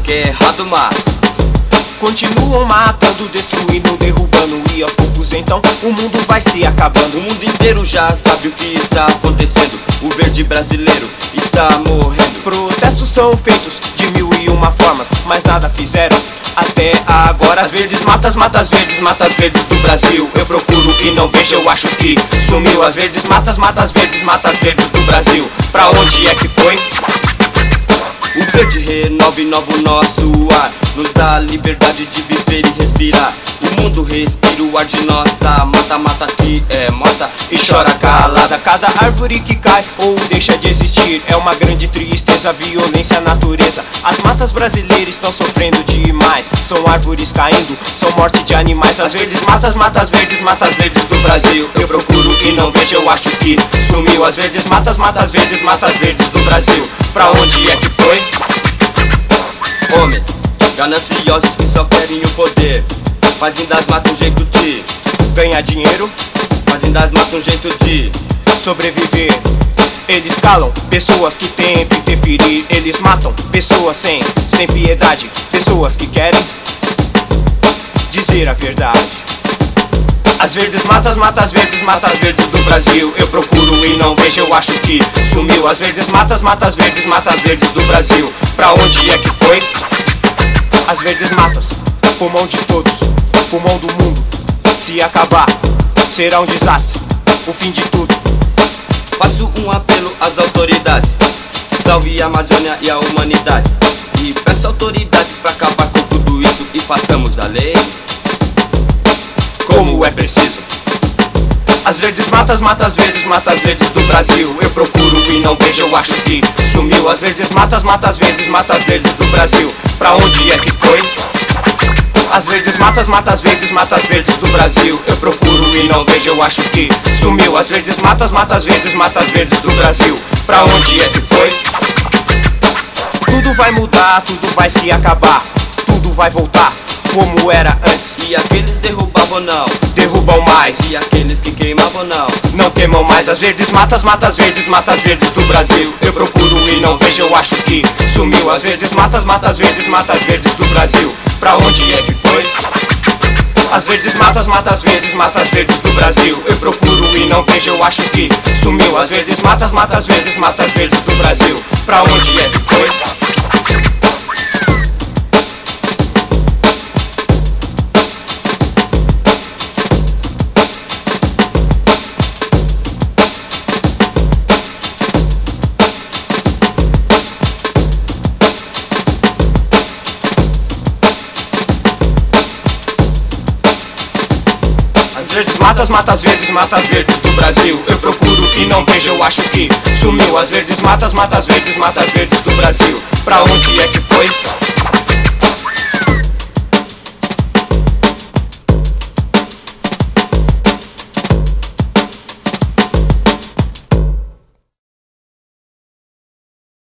que é errado, mas continuam matando, destruindo, derrubando, e aos poucos então o mundo vai se acabando. o mundo inteiro já sabe o que está acontecendo. O verde brasileiro está morrendo. Protestos são feitos de 1001 formas, mas nada fizeram até agora. As verdes matas, matas verdes do Brasil. Eu procuro e não vejo, eu acho que sumiu. As verdes matas verdes do Brasil. Pra onde é que foi? O verde renova e inova o nosso ar, nos dá a liberdade de viver e respirar. O mundo respira o ar de nossa mata, mata que é morta E chora calada. Cada árvore que cai ou deixa de existir é uma grande tristeza, violência à natureza. As matas brasileiras estão sofrendo demais. São árvores caindo, são morte de animais. As verdes matas verdes do Brasil. Eu procuro e não vejo, eu acho que sumiu. As verdes matas verdes do Brasil. Pra onde é que foi? Homens gananciosos que só querem o poder, fazem das matas um jeito de Ganhar dinheiro, fazem das matas um jeito de sobreviver. Eles calam pessoas que tentam interferir. Eles matam pessoas sem piedade. Pessoas que querem dizer a verdade. As verdes matas verdes do Brasil. Eu procuro e não vejo, eu acho que sumiu. As verdes matas verdes do Brasil. Pra onde é que foi? As verdes matas, pulmão de todos, pulmão do mundo. Se acabar, será um desastre, o fim de tudo. Faço um apelo às autoridades, salve a Amazônia e a humanidade, e peço autoridades pra acabar com tudo isso e façamos a lei como é preciso. As verdes matas verdes do Brasil. Eu procuro e não vejo, eu acho que sumiu. As verdes matas verdes do Brasil. Pra onde é que foi? As verdes matas verdes do Brasil. Eu procuro e não vejo, eu acho que sumiu. As verdes matas verdes do Brasil. Pra onde é que foi? Tudo vai mudar, tudo vai se acabar, tudo vai voltar como era antes. E aqueles derrubavam não, Derrubam mais, e aqueles que queimavam não. não queimam mais. As verdes matas verdes do Brasil. Eu procuro e não vejo, eu acho que sumiu. As verdes matas verdes do Brasil. Pra onde é que foi? As verdes matas verdes do Brasil. Eu procuro e não vejo, eu acho que sumiu. As verdes matas verdes do Brasil. Pra onde é que foi? As verdes matas verdes do Brasil. Eu procuro e não vejo, eu acho que sumiu. As verdes matas verdes do Brasil. Pra onde é que foi?